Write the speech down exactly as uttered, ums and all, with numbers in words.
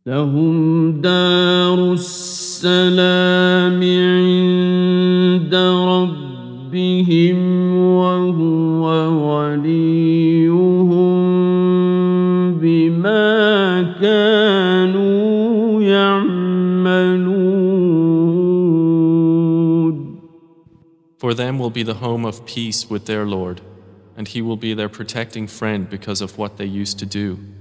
لهم دار السلام عند ربهم وهو وليهم بما كانوا يعملون. For them will be the home of peace with their Lord, and He will be their protecting friend because of what they used to do.